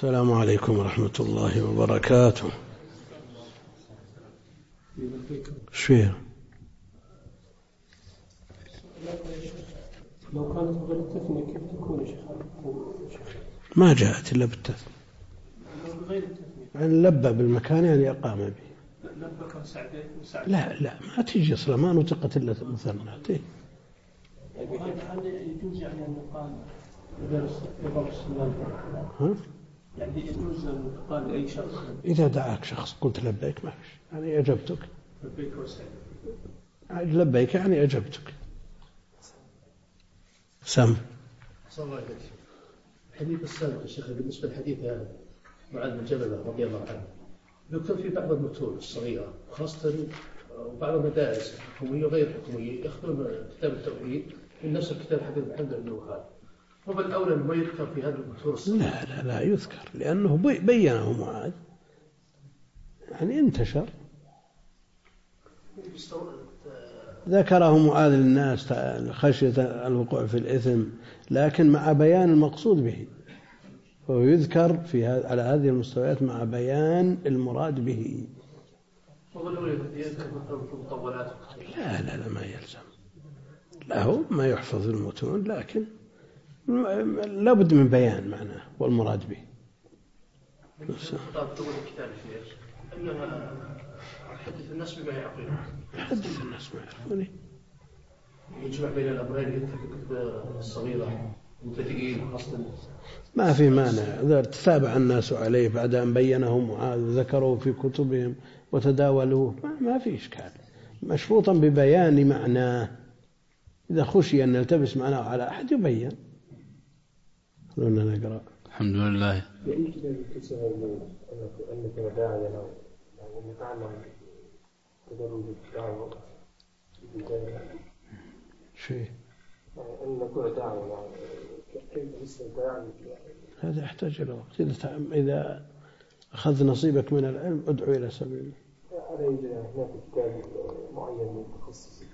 السلام عليكم ورحمة الله وبركاته. شفيه لو كانت غير التثنية كيف تكون يا شيخ؟ ما جاءت إلا بالتثنية. غير التثنية يعني لبى بالمكان يعني أقام به. لبى كسعدين وسعد. لا ما تيجي أصلا، ما نطقت إلا مثنى. هل يجوز يعني أن يقال غير السلام؟ يعني يجوز أن يقال لأي شخص؟ إذا دعاك شخص قلت لبيك ما فيش، يعني أجبتك. لبيك وسعد. لبيك يعني أجبتك. سم. صلى الله عليه وسلم. حديث السابق يا شيخ بالنسبة للحديث هذا معاذ بن جبل رضي الله عنه يكتب في بعض المتون الصغيرة خاصة وبعض المدارس الحكومية وغير الحكومية يأخذون كتاب التوحيد من نفس الكتاب حديث محمد بن وهاب، هو الأولى ما يذكر في هذا المتون الصغيرة. لا يذكر لأنه بينه معاذ يعني انتشر، ذكره معاذ للناس خشية الوقوع في الإثم، لكن مع بيان المقصود به، فهو يذكر على هذه المستويات مع بيان المراد به. لا ما يلزم له ما يحفظ المتون، لكن لابد من بيان معناه والمراد به. حدث الناس بما يعقلون. حدث الناس بما يعقلون. يجمع بين الأمرين الكتب الصغيرة مبتدئين خاصة. ما في مانع إذا تتابع الناس عليه بعد أن بينه معاذ وذكروا في كتبهم وتداولوه، ما في إشكال، مشروطا ببيان معناه. إذا خشي أن يلتبس معناه على أحد يبين. خلونا نقرأ. الحمد لله. أنك داعيا أو نتعلم تدرج الدعوة شيء أن نكون داعيا كيف نستطيع؟ هذا يحتاج إلى وقت. إذا أخذ نصيبك من العلم ادعو إلى سبيله. هذا يوجد هناك كتاب معين متخصص.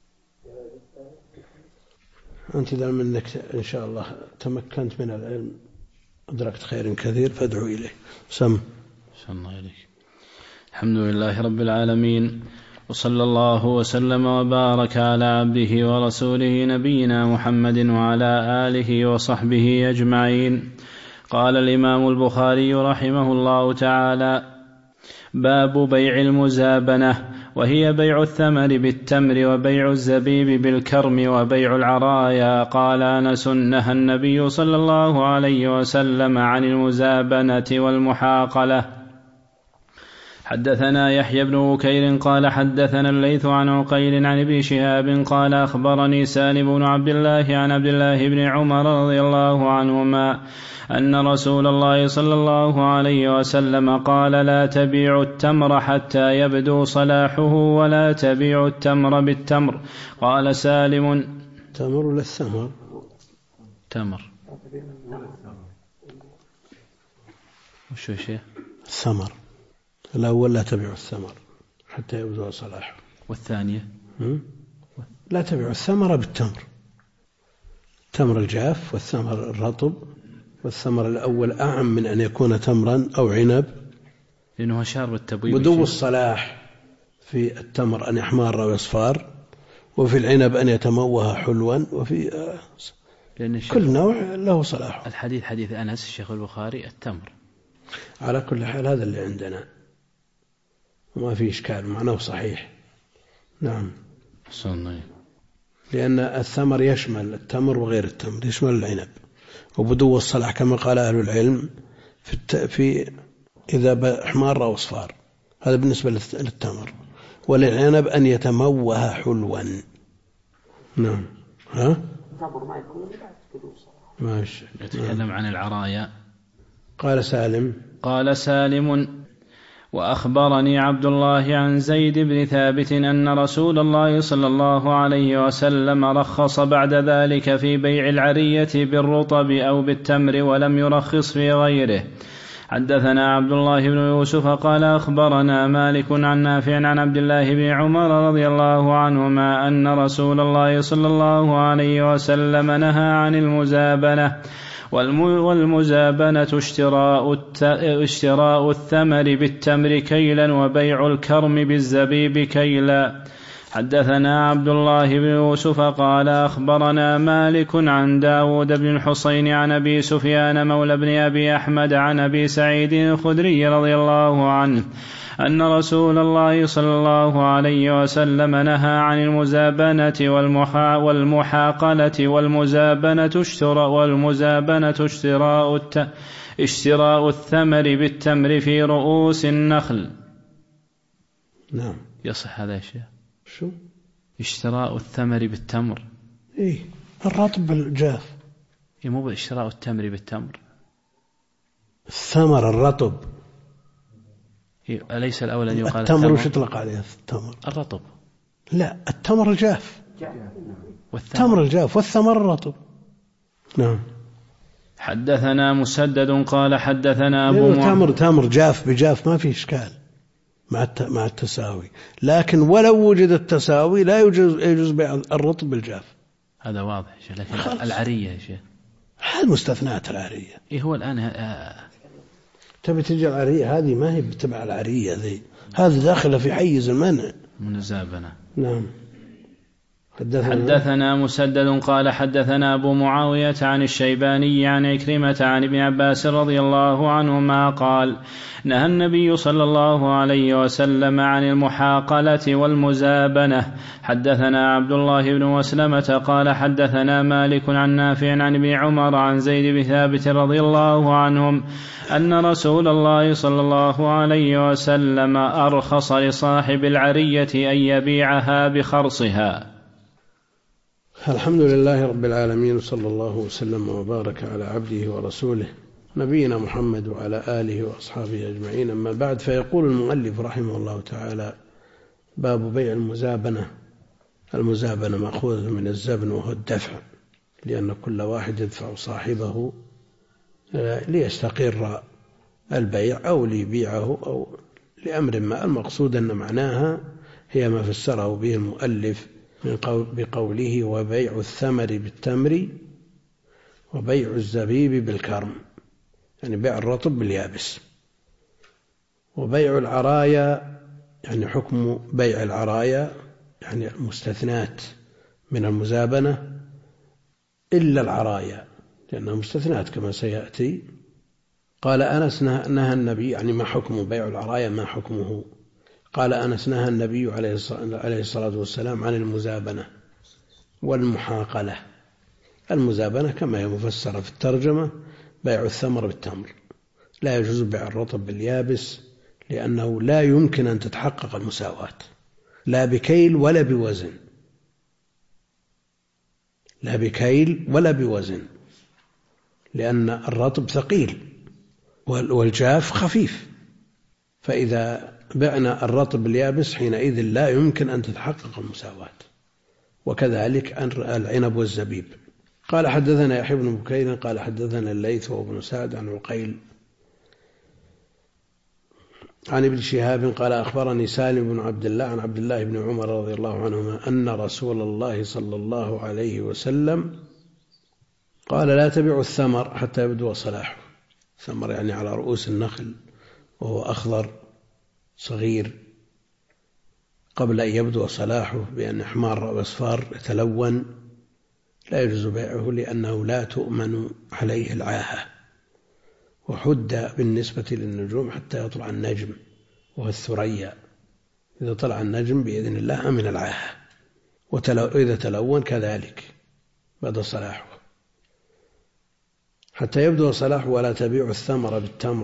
أنت إذا منك إن شاء الله تمكنت من العلم أدركت خير كثير فادعو إليه. سم. شاء الله عليك. الحمد لله رب العالمين، وصلى الله وسلم وبارك على عبده ورسوله نبينا محمد وعلى آله وصحبه أجمعين. قال الإمام البخاري رحمه الله تعالى: باب بيع المزابنة، وهي بيع الثمر بالتمر وبيع الزبيب بالكرم وبيع العرايا. قال أنس: نهى النبي صلى الله عليه وسلم عن المزابنة والمحاقلة. حدثنا يحيى بن بكير قال حدثنا الليث عن عقيل عن ابن شهاب قال أخبرني سالم بن عبد الله عن عبد الله بن عمر رضي الله عنهما أن رسول الله صلى الله عليه وسلم قال: لا تبيعوا التمر حتى يبدو صلاحه ولا تبيعوا التمر بالتمر. قال سالم: تمر ولا الثمر؟ تمر. وشو شيء؟ الثمر. الأول لا تبيعوا الثمر حتى يبدو صلاحه. والثانية لا تبيعوا الثمر بالتمر، تمر الجاف والثمر الرطب، والثمر الأول أعم من أن يكون تمرا أو عنب، لأنه أشار بالتبويب. بدو الصلاح في التمر أن يحمر أو يصفار، وفي العنب أن يتموه حلوا، وفي كل نوع له صلاح. الحديث حديث أنس الشيخ البخاري التمر. على كل حال هذا اللي عندنا وما في إشكال، معناه صحيح. نعم. لأن الثمر يشمل التمر وغير التمر، يشمل العنب، وبدو الصلاح كما قال أهل العلم في إذا حمار أو أصفار، هذا بالنسبة للتمر. وللعنب أن يتموه حلوا. نعم. ماشي. يتكلم عن العرايا. قال سالم: وأخبرني عبد الله عن زيد بن ثابت أن رسول الله صلى الله عليه وسلم رخص بعد ذلك في بيع العرية بالرطب أو بالتمر ولم يرخص في غيره. حدثنا عبد الله بن يوسف قال أخبرنا مالك عن نافع عن عبد الله بن عمر رضي الله عنهما أن رسول الله صلى الله عليه وسلم نهى عن المزابنة والمزابنة اشتراء الثمر بالتمر كيلا وبيع الكرم بالزبيب كيلا. حدثنا عبد الله بن يوسف قال أخبرنا مالك عن داود بن الحصين عن أبي سفيان مولى بن أبي أحمد عن أبي سعيد الخدري رضي الله عنه أن رسول الله صلى الله عليه وسلم نهى عن المزابنة والمحاقلة والمزابنة اشتراء الثمر بالتمر في رؤوس النخل. نعم يصح هذا يا شيخ؟ شو اشتراء الثمر بالتمر؟ إيه الرطب بالجاف. مو اشتراء التمر بالتمر، الثمر الرطب. أليس الأول أن يقال التمر وش يطلق عليه؟ التمر الرطب. لا التمر الجاف، التمر الجاف والثمر الرطب. نعم. حدثنا مسدد قال حدثنا أبو تمر جاف بجاف ما في إشكال مع التساوي، لكن ولو وجد التساوي لا يجوز بيع الرطب بالجاف. هذا واضح شيء. لكن العرية يا شيخ هذه مستثنات العرية. إيه هو الآن تبي تجي العرية هذه ما هي بتبع العرية ذي، هذه داخلة في حيز المنع من الزابنة. نعم. حدثنا مسدد قال حدثنا أبو معاوية عن الشيباني عن عكرمة عن ابن عباس رضي الله عنهما قال نهى النبي صلى الله عليه وسلم عن المحاقلة والمزابنة. حدثنا عبد الله بن مسلمة قال حدثنا مالك عن نافع عن ابن عمر عن زيد بن ثابت رضي الله عنهم أن رسول الله صلى الله عليه وسلم أرخص لصاحب العرية أن يبيعها بخرصها. الحمد لله رب العالمين، صلى الله وسلم وبارك على عبده ورسوله نبينا محمد وعلى آله وأصحابه أجمعين. أما بعد، فيقول المؤلف رحمه الله تعالى: باب بيع المزابنة. المزابنة مأخوذة من الزبن وهو الدفع، لأن كل واحد يدفع صاحبه ليستقر البيع أو ليبيعه أو لأمر ما. المقصود أن معناها هي ما فسره به المؤلف بقوله: وبيع الثمر بالتمر وبيع الزبيب بالكرم، يعني بيع الرطب باليابس. وبيع العرايا يعني حكم بيع العرايا، يعني المستثنات من المزابنة إلا العرايا لأنها مستثنات كما سيأتي. قال أنس نهى النبي، يعني ما حكم بيع العرايا، ما حكمه؟ قال أنس نهى النبي عليه الصلاة والسلام عن المزابنة والمحاقلة. المزابنة كما هي مفسرة في الترجمة بيع الثمر بالتمر، لا يجوز بيع الرطب باليابس، لأنه لا يمكن أن تتحقق المساواة، لا بكيل ولا بوزن، لا بكيل ولا بوزن، لأن الرطب ثقيل والجاف خفيف. فإذا بعنا الرطب باليابس حينئذ لا يمكن أن تتحقق المساواة، وكذلك العنب والزبيب. قال حدثنا يحيى بن بكير قال حدثنا الليث وابن سعد عن عقيل عن ابن شهاب قال أخبرني سالم بن عبد الله عن عبد الله بن عمر رضي الله عنهما أن رسول الله صلى الله عليه وسلم قال: لا تبيعوا الثمر حتى يبدو صلاحه. ثمر يعني على رؤوس النخل وهو أخضر صغير، قبل أن يبدو صلاحه بأن أحمار وأصفار يتلون لا يجوز بيعه، لأنه لا تؤمن عليه العاهة. وحد بالنسبة للنجوم حتى يطلع النجم وهو الثريا، إذا طلع النجم بإذن الله أمن العاهة، وإذا تلون كذلك بدا صلاحه. حتى يبدو صلاحه. ولا تبيع الثمر بالتمر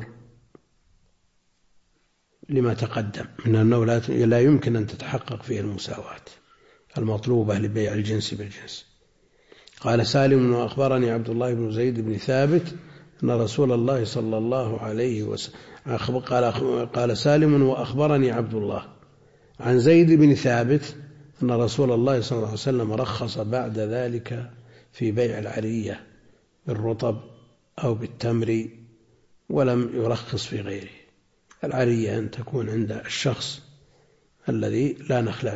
لما تقدم من أنه لا يمكن أن تتحقق فيه المساواة المطلوبة لبيع الجنس بالجنس. قال سالم: وأخبرني عبد الله بن زيد بن ثابت أن رسول الله صلى الله عليه وسلم قال سالم: وأخبرني عبد الله عن زيد بن ثابت أن رسول الله صلى الله عليه وسلم رخص بعد ذلك في بيع العرية بالرطب أو بالتمر، ولم يرخص في غيره. العرية أن تكون عند الشخص الذي لا نخل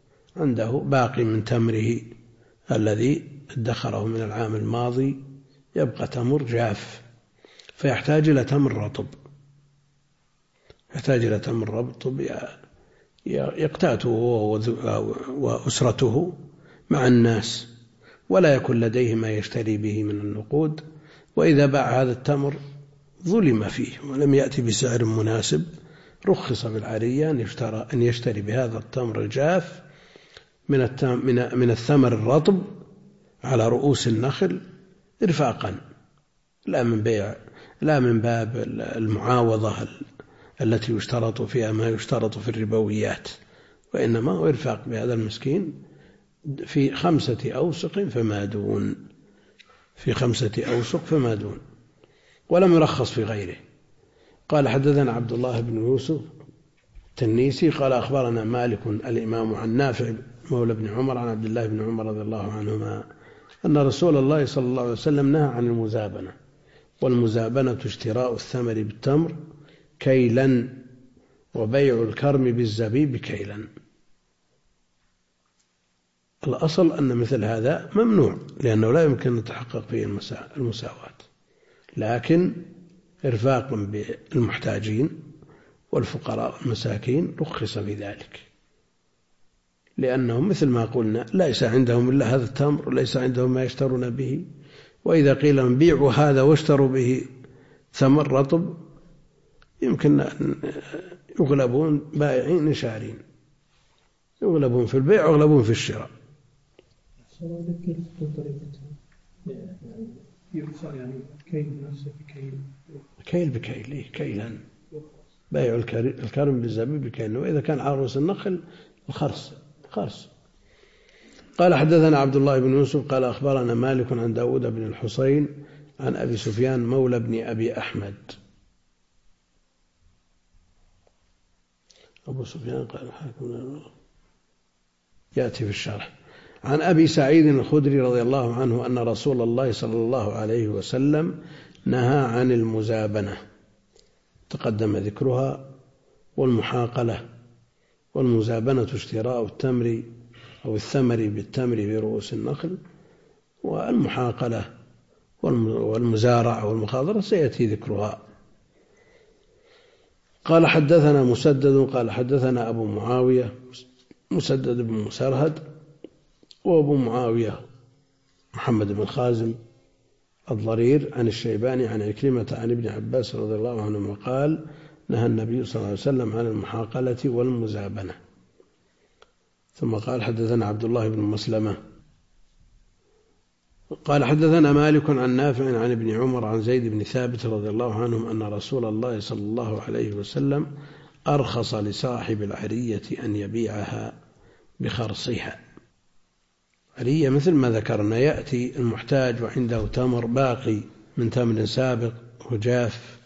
عنده باقي من تمره الذي ادخره من العام الماضي، يبقى تمر جاف، فيحتاج إلى تمر رطب، يحتاج إلى تمر رطب يقتاته وأسرته مع الناس، ولا يكون لديه ما يشتري به من النقود. وإذا باع هذا التمر ظلم فيه ولم يأتي بسعر مناسب، رخص بالعرية أن يشتري بهذا التمر الجاف من الثمر الرطب على رؤوس النخل إرفاقا، لا من باب المعاوضة التي يشترط فيها ما يشترط في الربويات، وإنما هو إرفاق بهذا المسكين في 5 أوسق فما دون، في 5 أوسق فما دون، ولم يرخص في غيره. قال حدثنا عبد الله بن يوسف التنيسي قال أخبرنا مالك الإمام عن نافع مولى بن عمر عن عبد الله بن عمر رضي الله عنهما أن رسول الله صلى الله عليه وسلم نهى عن المزابنة، والمزابنة اشتراء الثمر بالتمر كيلا، وبيع الكرم بالزبيب كيلا. الأصل أن مثل هذا ممنوع، لأنه لا يمكن أن يتحقق فيه المساواة، لكن إرفاق بالمحتاجين والفقراء والمساكين رخص في ذلك، لأنهم مثل ما قلنا ليس عندهم إلا هذا التمر وليس عندهم ما يشترون به، وإذا قيل لهم بيعوا هذا واشتروا به ثمر رطب يمكن أن يغلبون بائعين شارين، يغلبون في البيع ويغلبون في الشراء. كيل بكيل، كيلا، بيع الكرم بالزبيب بكيل، وإذا كان عروس النخل الخرس. قال حدثنا عبد الله بن يوسف قال أخبرنا مالك عن داود بن الحصين عن أبي سفيان مولى بن أبي أحمد. أبو سفيان قال حاكم يأتي في الشرح عن أبي سعيد الخدري رضي الله عنه أن رسول الله صلى الله عليه وسلم نهى عن المزابنة، تقدم ذكرها، والمحاقلة. والمزابنة اشتراء التمر أو الثمر بالتمر في رؤوس النخل، والمحاقلة والمزارع والمخاضرة سيأتي ذكرها. قال حدثنا مسدد قال حدثنا أبو معاوية مسدد بن مسرهد، وأبو معاوية محمد بن خازم الضرير عن الشيباني عن عكرمة عن ابن عباس رضي الله عنهما قال نهى النبي صلى الله عليه وسلم عن المحاقلة والمزابنة. ثم قال حدثنا عبد الله بن مسلمة قال حدثنا مالك عن نافع عن ابن عمر عن زيد بن ثابت رضي الله عنهم أن رسول الله صلى الله عليه وسلم أرخص لصاحب العرية أن يبيعها بخرصها. عرية مثل ما ذكرنا، يأتي المحتاج وعنده تمر باقي من تمر سابق وجاف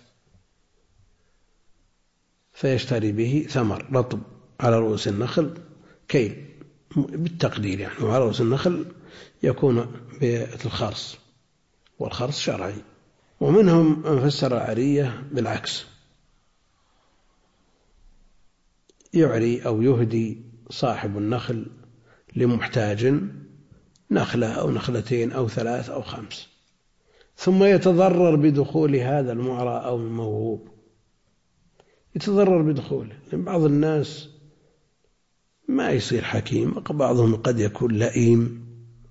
فيشتري به ثمر رطب على رؤوس النخل كيل بالتقدير يعني، وعلى رؤوس النخل يكون بالخرص، والخرص شرعي. ومنهم من فسر العرية بالعكس، يعري أو يهدي صاحب النخل لمحتاج نخلة أو نخلتين أو 3 أو 5، ثم يتضرر بدخول هذا المعرى أو الموهوب، يتضرر بدخوله، لأن بعض الناس ما يصير حكيم، بعضهم قد يكون لئيم،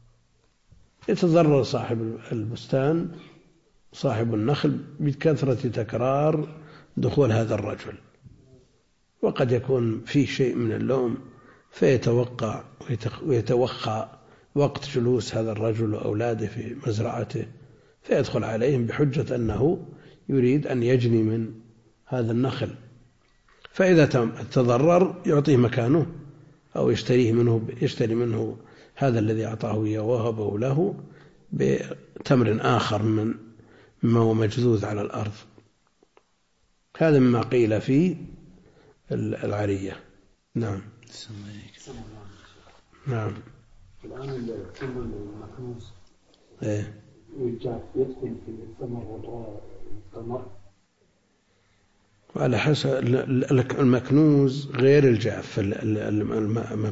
يتضرر صاحب البستان صاحب النخل بكثرة تكرار دخول هذا الرجل، وقد يكون فيه شيء من اللوم فيتوقع ويتوخى وقت جلوس هذا الرجل وأولاده في مزرعته، فيدخل عليهم بحجة أنه يريد أن يجني من هذا النخل، فإذا تضرر يعطيه مكانه أو يشتري منه هذا الذي أعطاه إياه وهبه له بتمر آخر مما هو مجذوذ على الأرض. هذا مما قيل في العرية. نعم. نعم. الآن الثمر المكنوز والجاف يدخل في الثمر والثمر وعلى حسب المكنوز غير الجاف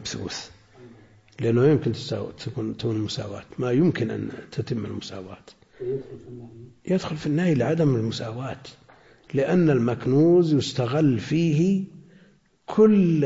المبثوث، لأنه يمكن تكون المساواة، ما يمكن أن تتم المساواة، يدخل في النهي لعدم المساواة، لأن المكنوز يستغل فيه كل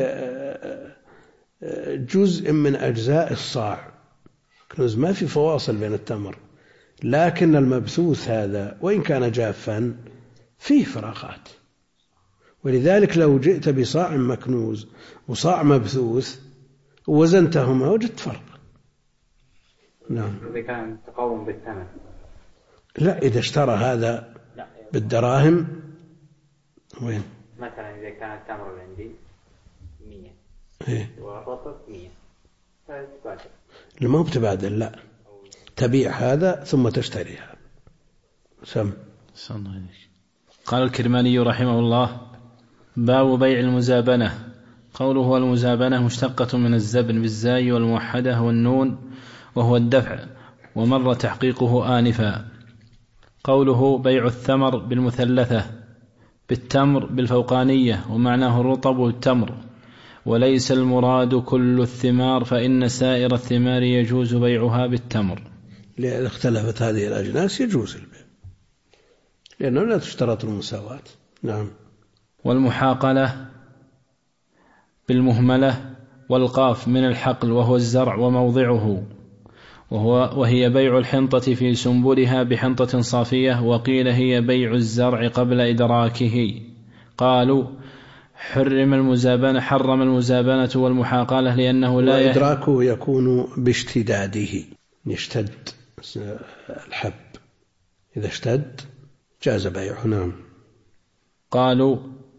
جزء من أجزاء الصاع. كنوز ما في فواصل بين التمر، لكن المبثوث هذا وإن كان جافا فيه فراغات، ولذلك لو جئت بصاع مكنوز وصاع مبثوث ووزنتهما وجدت فرق. نعم. إذا كان تقاوم بالثمن. لا، إذا اشترى هذا بالدراهم وين؟ مثلا إذا كان التمر عندي 100 والرطب 100 فتبادل. ما هو بتبادل، لا، تبيع هذا ثم تشتري هذا. سم. قال الكرماني رحمه الله: باب بيع المزابنة. قوله المزابنة مشتقة من الزبن بالزاي والموحدة والنون، وهو الدفع، ومر تحقيقه آنفا. قوله بيع الثمر بالمثلثة بالتمر بالفوقانية، ومعناه الرطب والتمر، وليس المراد كل الثمار، فإن سائر الثمار يجوز بيعها بالتمر. لأن اختلفت هذه الأجناس يجوز البيع، لأنه لا تشترط المساواة. نعم. والمحاقلة بالمهملة والقاف من الحقل، وهو الزرع وموضعه، وهي بيع الحنطة في سنبلها بحنطة صافية، وقيل هي بيع الزرع قبل إدراكه. قالوا حرم المزابنة والمحاقلة لأنه لا وإدراكه يكون باشتداده، يشتد الحب، إذا اشتد جاز بيعه. نعم. قالوا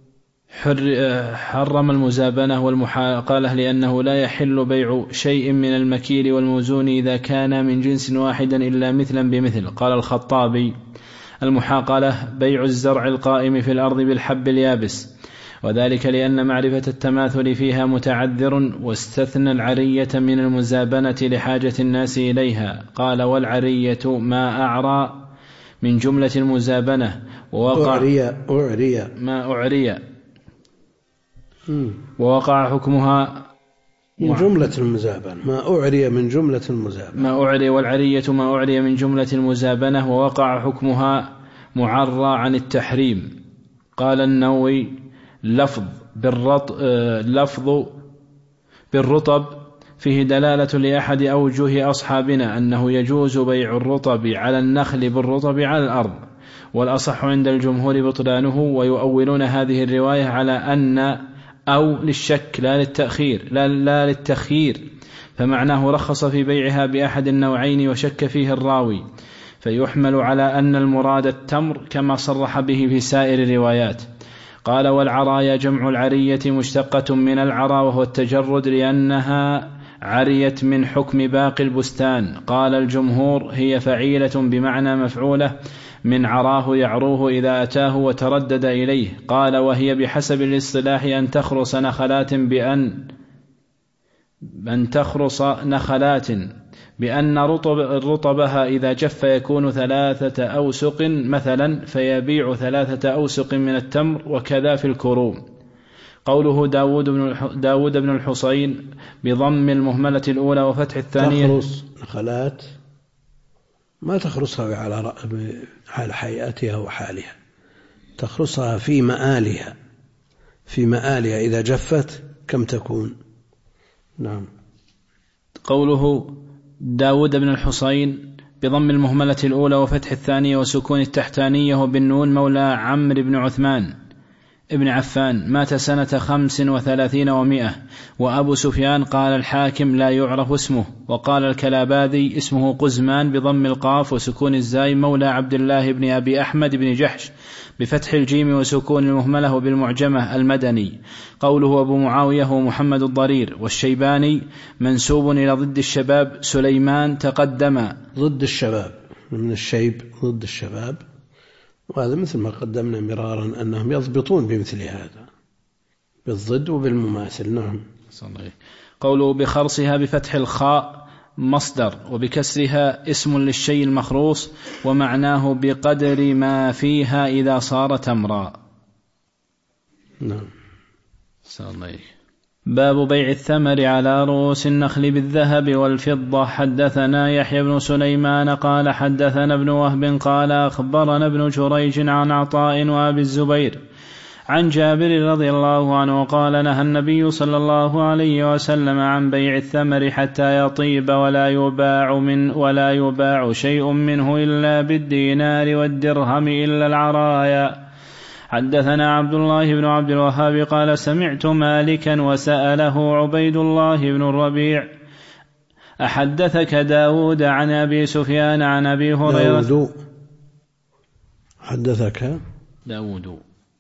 حرم المزابنة والمحاقلة لأنه لا يحل بيع شيء من المكيل والموزون إذا كان من جنس واحد إلا مثلا بمثل. قال الخطابي: المحاقلة بيع الزرع القائم في الأرض بالحب اليابس، وذلك لأن معرفة التماثل فيها متعذر، واستثنى العرية من المزابنة لحاجة الناس إليها. قال: والعرية ما أعرى من جملة المزابنة، ووقع ما أعري ووقع حكمها من جملة المزابنة، ما أعري من جملة المزابنة، ما أعري، والعرية ما أعري من جملة المزابنة، ووقع حكمها معرى عن التحريم. قال النووي: لفظ بالرطب فيه دلالة لأحد أوجه أصحابنا أنه يجوز بيع الرطب على النخل بالرطب على الأرض، والأصح عند الجمهور بطلانه، ويؤولون هذه الرواية على أن أو للشك لا للتخيير، فمعناه رخص في بيعها بأحد النوعين وشك فيه الراوي، فيحمل على أن المراد التمر كما صرح به في سائر الروايات. قال: والعرايا جمع العرية مشتقة من العرى، وهو التجرد، لأنها عريت من حكم باقي البستان. قال الجمهور: هي فعيلة بمعنى مفعولة من عراه يعروه إذا أتاه وتردد إليه. قال: وهي بحسب الاصطلاح أن تخرص نخلات بأن رطبها إذا جف يكون 3 أوسق مثلا، فيبيع 3 أوسق من التمر، وكذا في الكروم. قوله داود بن الحصين بضم المهملة الأولى وفتح الثانية. تخرص نخلات ما تخرصها على حياتها وحالها، تخرصها في مآلها إذا جفت كم تكون. نعم. قوله داود بن الحصين بضم المهملة الأولى وفتح الثانية وسكون التحتانية وبالنون، مولى عمرو بن عثمان ابن عفان، مات سنة 35 و100. وأبو سفيان قال الحاكم لا يعرف اسمه. وقال الكلاباذي اسمه قزمان بضم القاف وسكون الزاي، مولى عبد الله بن أبي أحمد بن جحش بفتح الجيم وسكون المهملة بالمعجمة، المدني. قوله أبو معاوية هو محمد الضرير. والشيباني منسوب إلى ضد الشباب سليمان تقدم. ضد الشباب من الشيب ضد الشباب، وهذا مثل ما قدمنا مرارا أنهم يضبطون بمثل هذا بالضد وبالمماثل. نعم. قوله بخرصها بفتح الخاء مصدر وبكسرها اسم للشيء المخروص، ومعناه بقدر ما فيها إذا صار تمرا. نعم. باب بيع الثمر على رؤوس النخل بالذهب والفضة. حدثنا يحيى بن سليمان قال حدثنا ابن وهب قال أخبرنا ابن جريج عن عطاء وأبي الزبير عن جابر رضي الله عنه قال نهى النبي صلى الله عليه وسلم عن بيع الثمر حتى يطيب ولا يباع شيء منه إلا بالدينار والدرهم إلا العرايا. حدثنا عبد الله بن عبد الوهاب قال سمعت مالكا وسأله عبيد الله بن الربيع أحدثك داود عن أبي سفيان عن أبي هريرة حدثك داود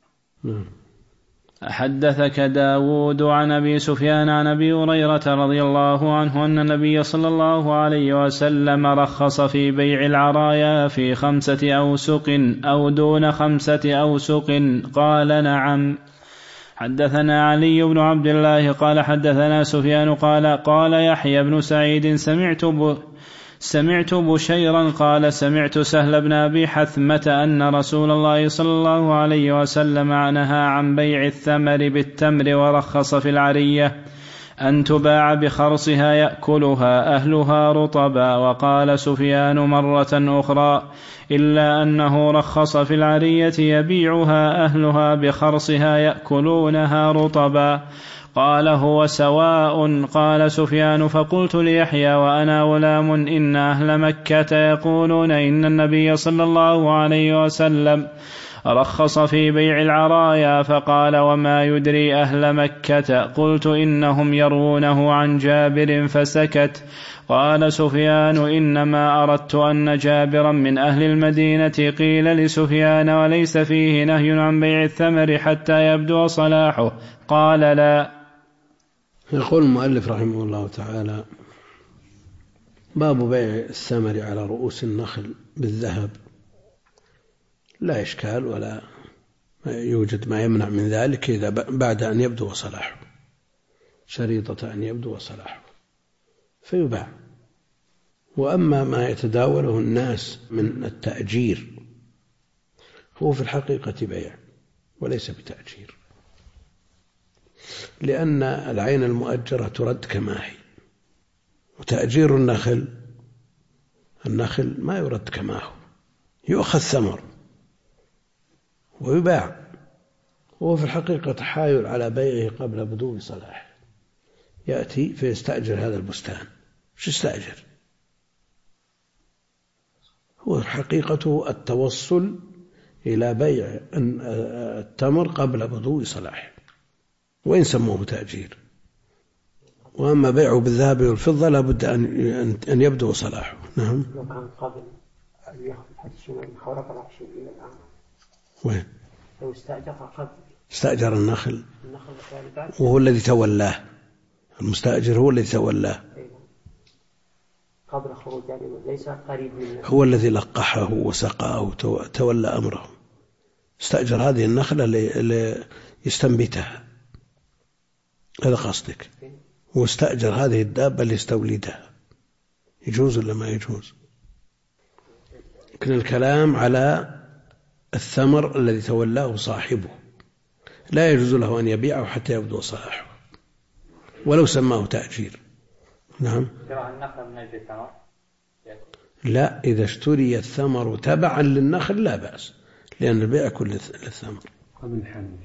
أحدثك داود عن أبي سفيان عن أبي هريرة رضي الله عنه أن النبي صلى الله عليه وسلم رخص في بيع العرايا في 5 أوسق أو دون 5 أوسق قال نعم. حدثنا علي بن عبد الله قال حدثنا سفيان قال يحيى بن سعيد سمعت بشيرا قال سمعت سهل بن أبي حثمة أن رسول الله صلى الله عليه وسلم نهى عن بيع الثمر بالتمر ورخص في العرية أن تباع بخرصها يأكلها أهلها رطبا. وقال سفيان مرة أخرى إلا أنه رخص في العرية يبيعها أهلها بخرصها يأكلونها رطبا. قال هو سواء. قال سفيان فقلت ليحيى وأنا غلام إن أهل مكة يقولون إن النبي صلى الله عليه وسلم رخص في بيع العرايا. فقال وما يدري أهل مكة؟ قلت إنهم يروونه عن جابر فسكت. قال سفيان إنما أردت أن جابرا من أهل المدينة. قيل لسفيان وليس فيه نهي عن بيع الثمر حتى يبدو صلاحه؟ قال لا. يقول المؤلف رحمه الله تعالى باب بيع الثمر على رؤوس النخل بالذهب. لا إشكال ولا يوجد ما يمنع من ذلك إذا بعد أن يبدو صلاحه، شريطة أن يبدو صلاحه فيباع. وأما ما يتداوله الناس من التأجير هو في الحقيقة بيع وليس بتأجير، لأن العين المؤجرة ترد كما هي، وتأجير النخل ما يرد كما هو، يؤخذ ثمر ويباع، وهو في الحقيقة حايل على بيعه قبل بدو صلاحه. يأتي فيستأجر هذا البستان، شو يستأجر؟ هو حقيقته التوصل إلى بيع التمر قبل بدو صلاحه، وإن سموه تأجير. وأما بيعه بالذهب والفضة لابد أن يبدو صلاحه. نعم. لو كان قبل أن يأخذ حدث من خورق العشر إلى الآن وين؟ لو استأجر قبل استأجر النخل وهو الذي تولاه، المستأجر هو الذي تولاه قبل خروج ليس قريب منه، هو الذي لقحه وسقاه وتولى أمره. استأجر هذه النخلة ليستنبتها، هذا قصدك، واستأجر هذه الدابة ليستولدها. يجوز ولا ما يجوز؟ لكن الكلام على الثمر الذي تولاه صاحبه، لا يجوز له أن يبيعه حتى يبدو صلاحه ولو سماه تأجير. نعم. لا، إذا اشتري الثمر تبعا للنخل لا بأس، لأن البيع كل للثمر. قبل الحمل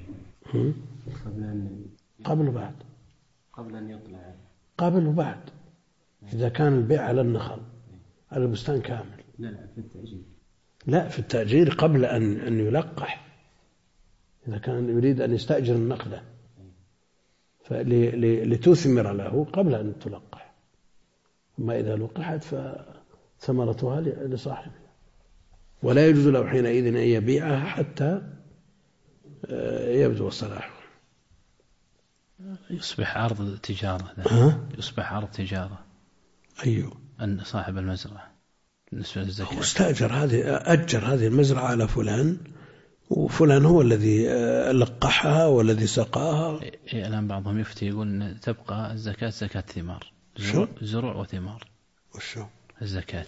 قبل وبعد، قبل أن يطلع، قبل وبعد. إذا كان البيع على النخل على البستان كامل. لا في التأجير. لا، في التأجير قبل أن يلقح. إذا كان يريد أن يستأجر النخلة لتثمر له قبل أن تلقح، أما إذا لقحت فثمرتها لصاحبها، ولا يجوز له حينئذ أن يبيعها حتى يبدو صلاحه. يصبح عرض تجارة. يصبح عرض تجارة. أيوه. أن صاحب المزرعة بالنسبة للزكاة هو استأجر أجر هذه المزرعة على فلان، وفلان هو الذي لقحها والذي سقاها. الآن بعضهم يفتي يقول أن تبقى الزكاة زكاة ثمار، زروع وثمار. وشو الزكاة؟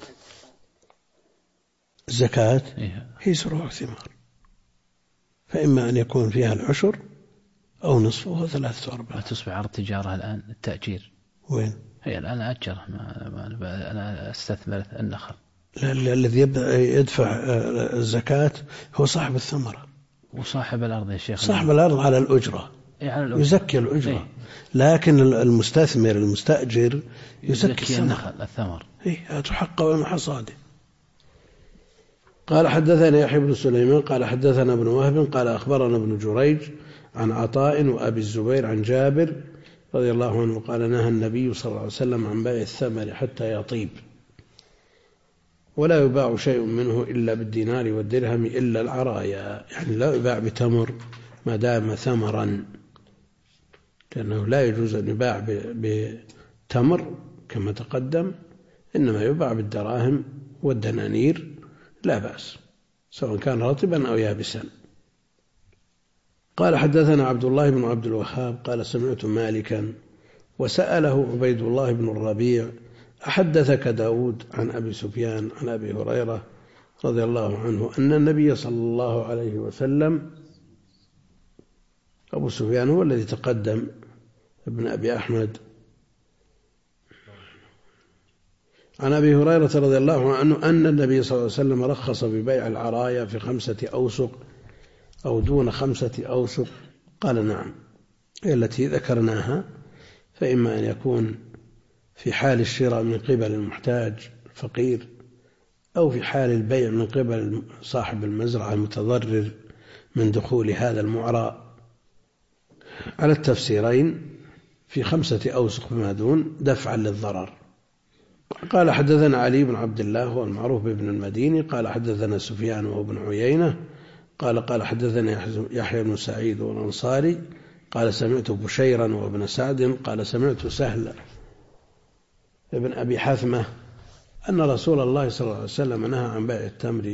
الزكاة هي زروع وثمار، فإما أن يكون فيها العشر أو نصفه هو 3/4. ما تصبح عرض تجارة الآن التأجير؟ وين؟ هي الآن أجره، أنا أستثمر النخل. الذي يدفع الزكاة هو صاحب الثمرة وصاحب الأرض يا شيخ. صاحب الأرض على الأجرة، يزكي الأجرة. لكن المستثمر المستأجر يزكي النخل الثمر. تحقق من حصاده. قال حدثنا يحيى بن سليمان قال حدثنا ابن وهب قال أخبرنا ابن جريج عن عطاء وأبي الزبير عن جابر رضي الله عنه قال نهى النبي صلى الله عليه وسلم عن بيع الثمر حتى يطيب، ولا يباع شيء منه إلا بالدينار والدرهم إلا العرايا، يعني لا يباع بتمر ما دام ثمرا، لأنه لا يجوز أن يباع بتمر كما تقدم، إنما يباع بالدراهم والدنانير لا بأس سواء كان رطبا أو يابسا. قال حدثنا عبد الله بن عبد الوهاب قال سمعت مالكا وسأله عبيد الله بن الربيع أحدثك داود عن أبي سفيان عن أبي هريرة رضي الله عنه أن النبي صلى الله عليه وسلم، أبو سفيان هو الذي تقدم ابن أبي أحمد، عن أبي هريرة رضي الله عنه أن النبي صلى الله عليه وسلم رخص ببيع العرايا في 5 أوسق أو دون 5 أوسق. قال نعم، التي ذكرناها، فإما أن يكون في حال الشراء من قبل المحتاج الفقير، أو في حال البيع من قبل صاحب المزرعة المتضرر من دخول هذا المعرى، على التفسيرين في 5 أوسق فيما دون دفعا للضرر. قال حدثنا علي بن عبد الله هو المعروف بابن المديني قال حدثنا سفيان وابن عيينة قال حدثنا يحيى بن سعيد والأنصاري قال سمعت بشيرا وابن سعد قال سمعت سهل ابن أبي حثمة أن رسول الله صلى الله عليه وسلم نهى عن بيع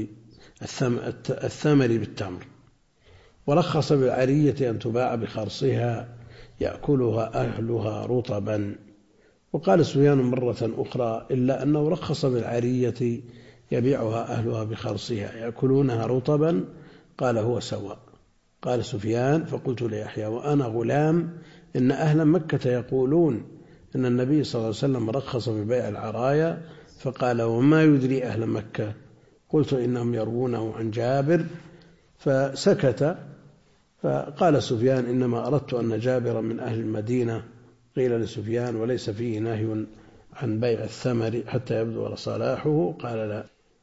الثمر بالتمر، ورخص بالعرية أن تباع بخرصها يأكلها أهلها رطبا. وقال سفيان مرة أخرى إلا أنه رخص بالعرية يبيعها أهلها بخرصها يأكلونها رطبا، قال هو سواء. قال سفيان فقلت ليحيى وأنا غلام إن أهل مكة يقولون إن النبي صلى الله عليه وسلم رخص ببيع العرايا، فقال وما يدري أهل مكة؟ قلت إنهم يروونه عن جابر، فسكت. فقال سفيان إنما أردت أن جابر من أهل المدينة. قيل لسفيان وليس فيه نهي عن بيع الثمر حتى يبدو صلاحه؟ قال لا.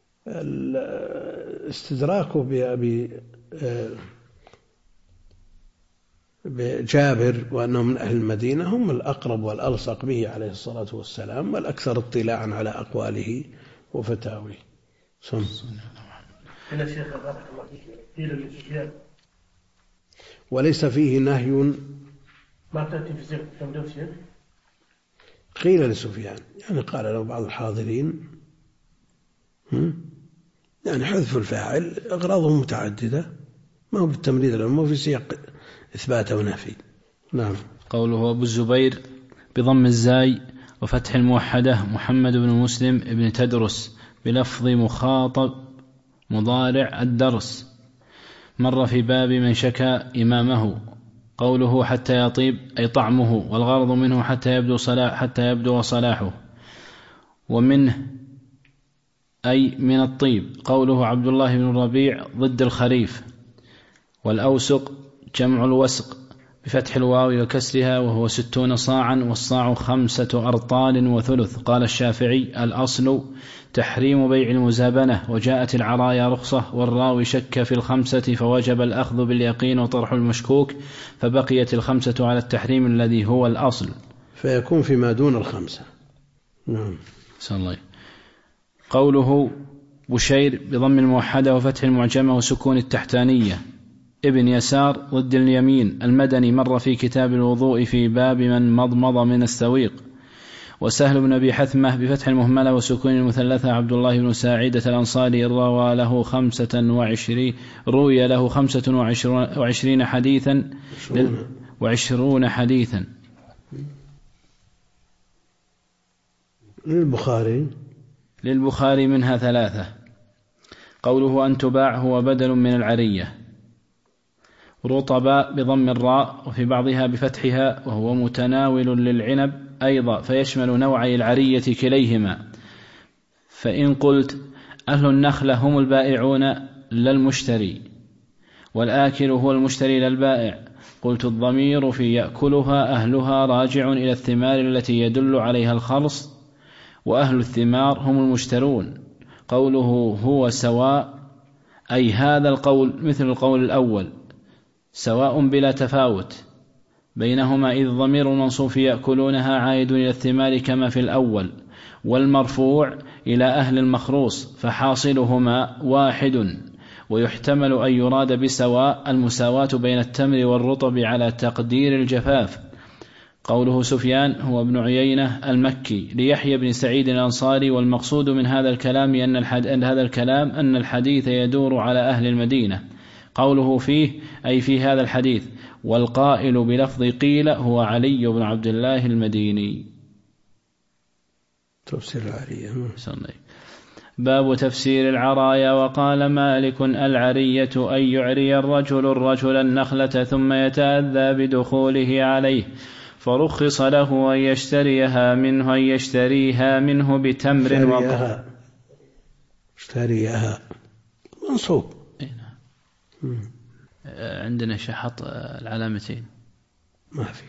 استدراكه بجابر وأنه من أهل المدينة هم الأقرب والألصق به عليه الصلاة والسلام، والأكثر اطلاعا على أقواله وفتاويه. هنا شيخ بارك الله فيك قيل لسفيان وليس فيه نهي، ما تأتي في سياق التمدوسية. قيل لسفيان يعني قال له بعض الحاضرين يعني حذف الفاعل أغراضه متعددة، ما هو بالتمريض ما هو في سياق إثبات ونفي. نعم. قوله أبو الزبير بضم الزاي وفتح الموحدة محمد بن مسلم ابن تدرس بلفظ مخاطب مضارع الدرس، مر في باب من شكا إمامه. قوله حتى يطيب أي طعمه، والغرض منه حتى يبدو صلاحه، ومنه أي من الطيب. قوله عبد الله بن الربيع ضد الخريف. والأوسق جمع الوسق بفتح الواو وكسرها وهو 60 صاعا، والصاع 5 أرطال وثلث. قال الشافعي الأصل تحريم بيع المزابنة، وجاءت العرايا رخصة، والراوي شك في 5 فوجب الأخذ باليقين وطرح المشكوك، فبقيت 5 على التحريم الذي هو الأصل، فيكون فيما دون 5. نعم. صلى الله. قوله بشير بضم الموحدة وفتح المعجمة وسكون التحتانية ابن يسار ضد اليمين المدني، مر في كتاب الوضوء في باب من مضمض من السويق. وسهل بن أبي حثمة بفتح المهملة وسكون المثلثة عبد الله بن ساعدة الأنصاري روى له 25 حديثا و20 حديثا للبخاري منها 3. قوله أن تباع هو بدل من العرية. رطبا بضم الراء وفي بعضها بفتحها، وهو متناول للعنب أيضا فيشمل نوعي العرية كليهما. فإن قلت أهل النخلة هم البائعون لا المشتري، والآكل هو المشتري لا البائع، قلت الضمير في يأكلها أهلها راجع إلى الثمار التي يدل عليها الخرص، وأهل الثمار هم المشترون. قوله هو سواء أي هذا القول مثل القول الأول، سواء بلا تفاوت بينهما، إذ ضمير المنصوب يأكلونها عائد إلى الثمار كما في الأول، والمرفوع إلى أهل المخروص، فحاصلهما واحد. ويحتمل أن يراد بسواء المساواة بين التمر والرطب على تقدير الجفاف. قوله سفيان هو ابن عيينة المكي ليحيى بن سعيد الأنصاري، والمقصود من هذا الكلام أن الحديث يدور على أهل المدينة. قوله فيه أي في هذا الحديث، والقائل بلفظ قيل هو علي بن عبد الله المديني. تفسير العرية. باب تفسير العرايا. وقال مالك العرية أن يعري الرجل النخلة ثم يتأذى بدخوله عليه، فرخص له أن يشتريها منه بتمر اشتريها منصوب. عندنا شحط العلامتين ما في،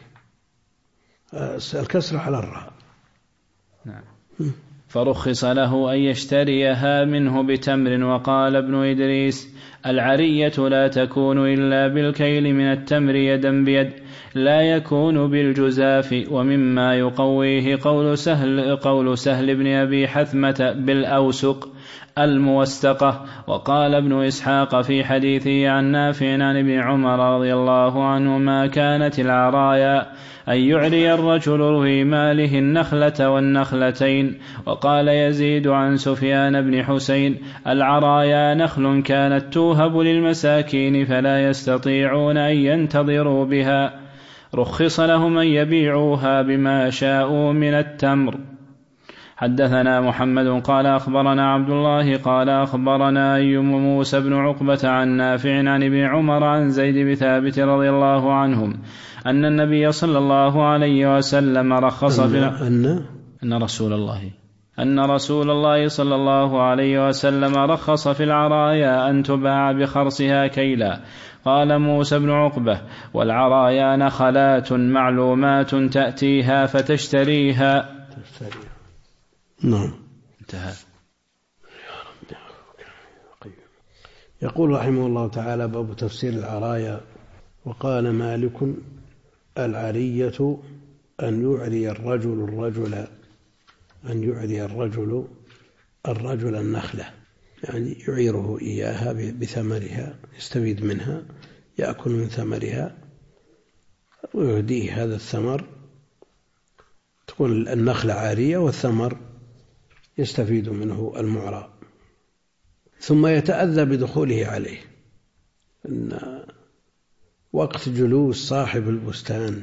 الكسر على الراء. نعم. فرخص له أن يشتريها منه بتمر. وقال ابن إدريس العرية لا تكون إلا بالكيل من التمر يدا بيد، لا يكون بالجزاف. ومما يقويه قول سهل بن أبي حثمة بالأوسق الموستقة. وقال ابن إسحاق في حديثه عن نافع عن ابن عمر رضي الله عنهما كانت العرايا أن يعري الرجل في ماله النخلة والنخلتين. وقال يزيد عن سفيان بن حسين العرايا نخل كانت توهب للمساكين فلا يستطيعون أن ينتظروا بها، رخص لهم أن يبيعوها بما شاءوا من التمر. حدثنا محمد قال أخبرنا عبد الله قال أخبرنا أيوب موسى بن عقبة عن نافع عن ابن عمر عن زيد بن ثابت رضي الله عنهم أن النبي صلى الله عليه وسلم رخص أن رسول الله صلى الله عليه وسلم رخص في العرايا أن تباع بخرصها كيلا. قال موسى بن عقبة والعرايا نخلات معلومات تأتيها فتشتريها. نعم. انتهى. يقول رحمه الله تعالى باب تفسير العرايا. وقال مالك العرية أن يعري الرجل النخلة، يعني يعيره إياها بثمرها، يستفيد منها، يأكل من ثمرها ويهديه هذا الثمر، تكون النخلة عارية والثمر يستفيد منه المعرى، ثم يتأذى بدخوله عليه. إن وقت جلوس صاحب البستان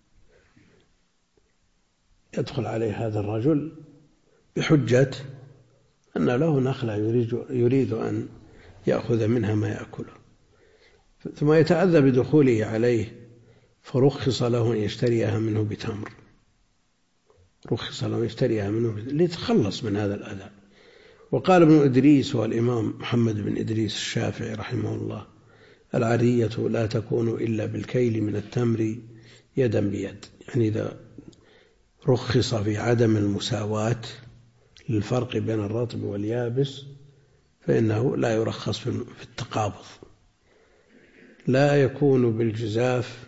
يدخل عليه هذا الرجل بحجة أن له نخلة يريد أن يأخذ منها ما يأكله، ثم يتأذى بدخوله عليه، فرخص له أن يشتريها منه بتمر، ليتخلص من هذا الأذى. وقال ابن إدريس والإمام محمد بن إدريس الشافعي رحمه الله العرية لا تكون إلا بالكيل من التمر يدا بيد، يعني إذا رخص في عدم المساواة للفرق بين الرطب واليابس فإنه لا يرخص في التقابض، لا يكون بالجزاف،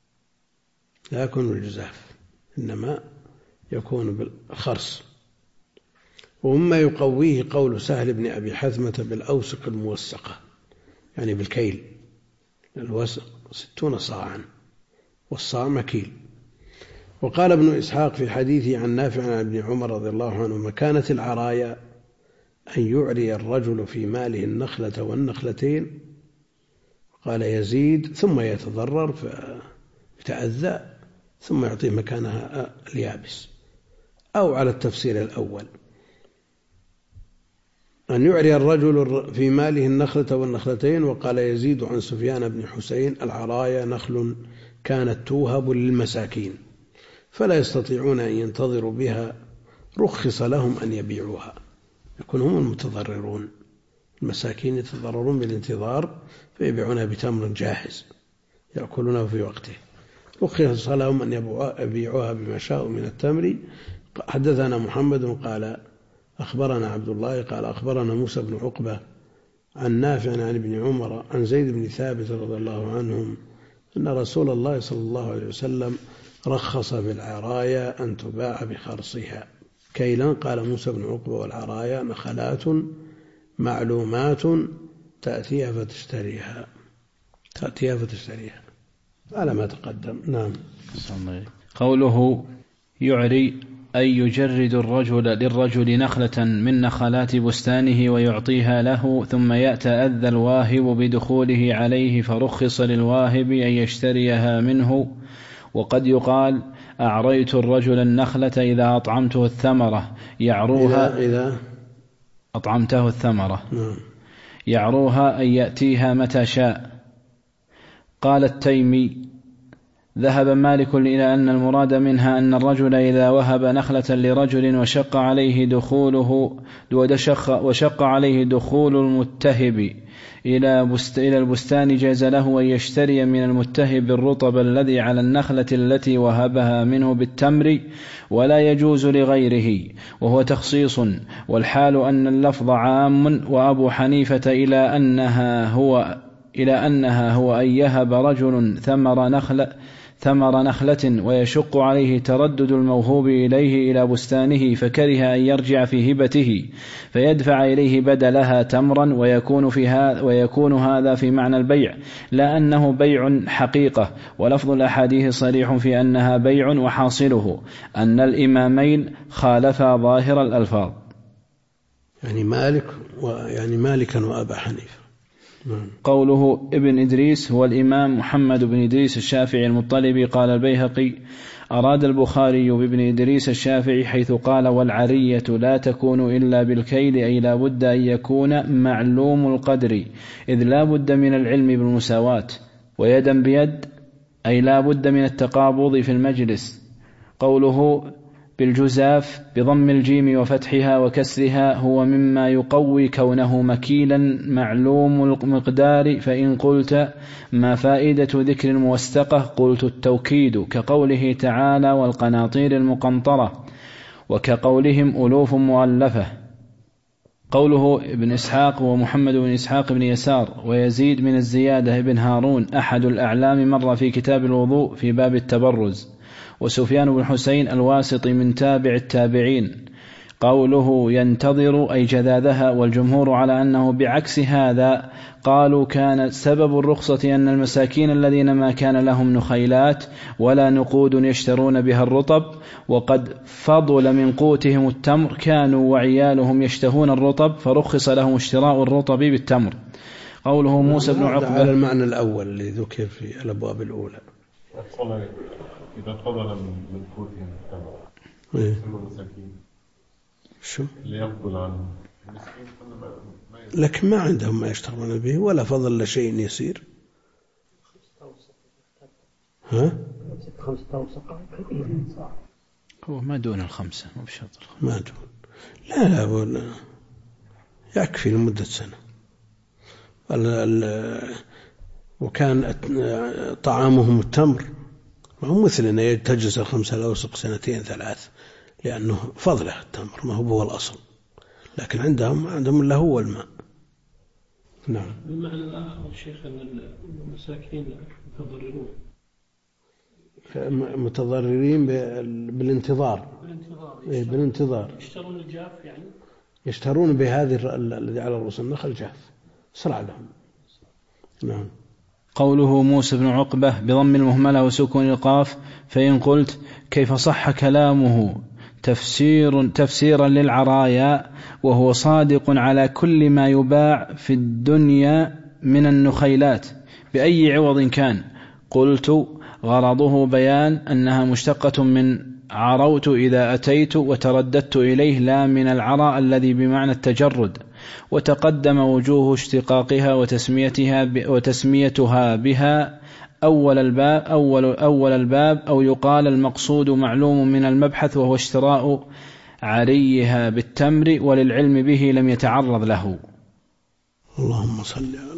إنما يكون بالخرص. ومما يقويه قول سهل بن أبي حثمة بالأوسق الموسقة، يعني بالكيل، الوسق 60 صاعا والصاع مكيل. وقال ابن إسحاق في حديثه عن نافع عن ابن عمر رضي الله عنه كانت العرايا أن يعري الرجل في ماله النخلة والنخلتين. قال يزيد ثم يتضرر فيتأذى ثم يعطيه مكانها اليابس، أو على التفسير الأول أن يعري الرجل في ماله النخلة والنخلتين. وقال يزيد عن سفيان بن حسين العرايا نخل كانت توهب للمساكين فلا يستطيعون أن ينتظروا بها، رخص لهم أن يبيعوها، يكون هم المتضررون، المساكين يتضررون بالانتظار فيبيعونها بتمر جاهز يأكلونه في وقته، رخص لهم أن يبيعوها بما شاءوا من التمر. حدثنا محمد قال أخبرنا عبد الله قال أخبرنا موسى بن عقبة عن نافع عن ابن عمر عن زيد بن ثابت رضي الله عنهم أن رسول الله صلى الله عليه وسلم رخص بالعرايا أن تباع بخرصها كيلا. قال موسى بن عقبة والعرايا نخلات معلومات تأتيها فتشتريها على ما تقدم. نعم. قوله يعري أي يجرد الرجل للرجل نخلة من نخلات بستانه ويعطيها له، ثم يتأذى الواهب بدخوله عليه فرخص للواهب أن يشتريها منه. وقد يقال أعريت الرجل النخلة إذا أطعمته الثمرة يعروها، إذا أطعمته الثمرة يعروها أن يأتيها متى شاء. قال التيمي ذهب مالك إلى أن المراد منها أن الرجل إذا وهب نخلة لرجل وشق عليه دخول المتهب إلى البستان جاز له أن يشتري من المتهب الرطب الذي على النخلة التي وهبها منه بالتمر، ولا يجوز لغيره، وهو تخصيص. والحال أن اللفظ عام، وأبو حنيفة إلى أنها هو أن يهب رجل ثمر نخلة ويشق عليه تردد الموهوب إليه إلى بستانه فكره أن يرجع في هبته فيدفع إليه بدلها تمرا، ويكون هذا في معنى البيع لا أنه بيع حقيقة. ولفظ الأحاديث صريح في أنها بيع، وحاصله أن الإمامين خالفا ظاهر الألفاظ، يعني مالكا وأبا حنيفة. قوله ابن إدريس هو الإمام محمد بن إدريس الشافعي المطلبي. قال البيهقي أراد البخاري بابن إدريس الشافعي حيث قال والعرية لا تكون إلا بالكيل، أي لا بد أن يكون معلوم القدر، إذ لا بد من العلم بالمساواة، ويدا بيد أي لا بد من التقابض في المجلس. قوله بالجزاف بضم الجيم وفتحها وكسرها هو مما يقوي كونه مكيلا معلوم المقدار. فإن قلت ما فائدة ذكر الموستقة قلت التوكيد، كقوله تعالى والقناطير المقنطرة، وكقولهم ألوف مؤلفة. قوله ابن إسحاق ومحمد بن إسحاق بن يسار ويزيد من الزيادة ابن هارون أحد الأعلام مر في كتاب الوضوء في باب التبرز. وسفيان بن حسين الواسطي من تابع التابعين. قوله ينتظر أي جذاذها، والجمهور على أنه بعكس هذا. قالوا كان سبب الرخصة أن المساكين الذين ما كان لهم نخيلات ولا نقود يشترون بها الرطب وقد فضل من قوتهم التمر كانوا وعيالهم يشتهون الرطب فرخص لهم اشتراء الرطب بالتمر. قوله موسى بن عقبة على المعنى الأول الذي ذكر في الأبواب الأولى. إذا فضل من قوتهم التمر المساكين شو اللي يفضل عنهم لكن ما عندهم ما يشتغلون به ولا فضل لشيء يسير. ها 5 أوسق هو ما دون 5 مو بشرط ما دون لا يكفي لمدة سنة. وكان طعامهم التمر، وهم مثل أن يتجلس 5 الأوسق 2 3 لأنه فضله التمر ما هو الأصل، لكن عندهم إلا هو الماء. نعم. بالمعنى الآخر شيخ أن المساكين متضررين بالانتظار. بالانتظار يشترون الجاف، يعني يشترون بهذه الذي على رؤوس النخل جاف سرع لهم. نعم. قوله موسى بن عقبة بضم المهملة وسكون القاف. فإن قلت كيف صح كلامه تفسيرا للعرايا وهو صادق على كل ما يباع في الدنيا من النخيلات بأي عوض كان؟ قلت غرضه بيان أنها مشتقة من عروت إذا أتيت وترددت إليه، لا من العراء الذي بمعنى التجرد. وتقدم وجوه اشتقاقها وتسميتها بها أول الباب، أو يقال المقصود معلوم من المبحث وهو اشتراء عريها بالتمر، وللعلم به لم يتعرض له. اللهم صل